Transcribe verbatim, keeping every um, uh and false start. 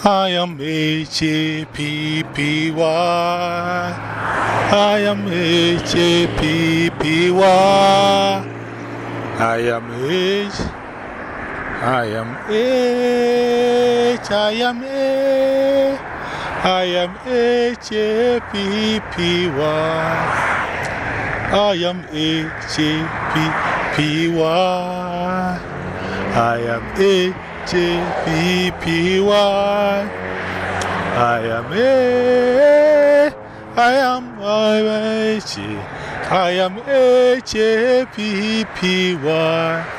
I am H A P P Y. I am H A P P Y. I am H. I am H. I am A. I am H A P P Y. I am H A P P Y. I am H A P P Y. I am A. I am H. I am H A P P Y.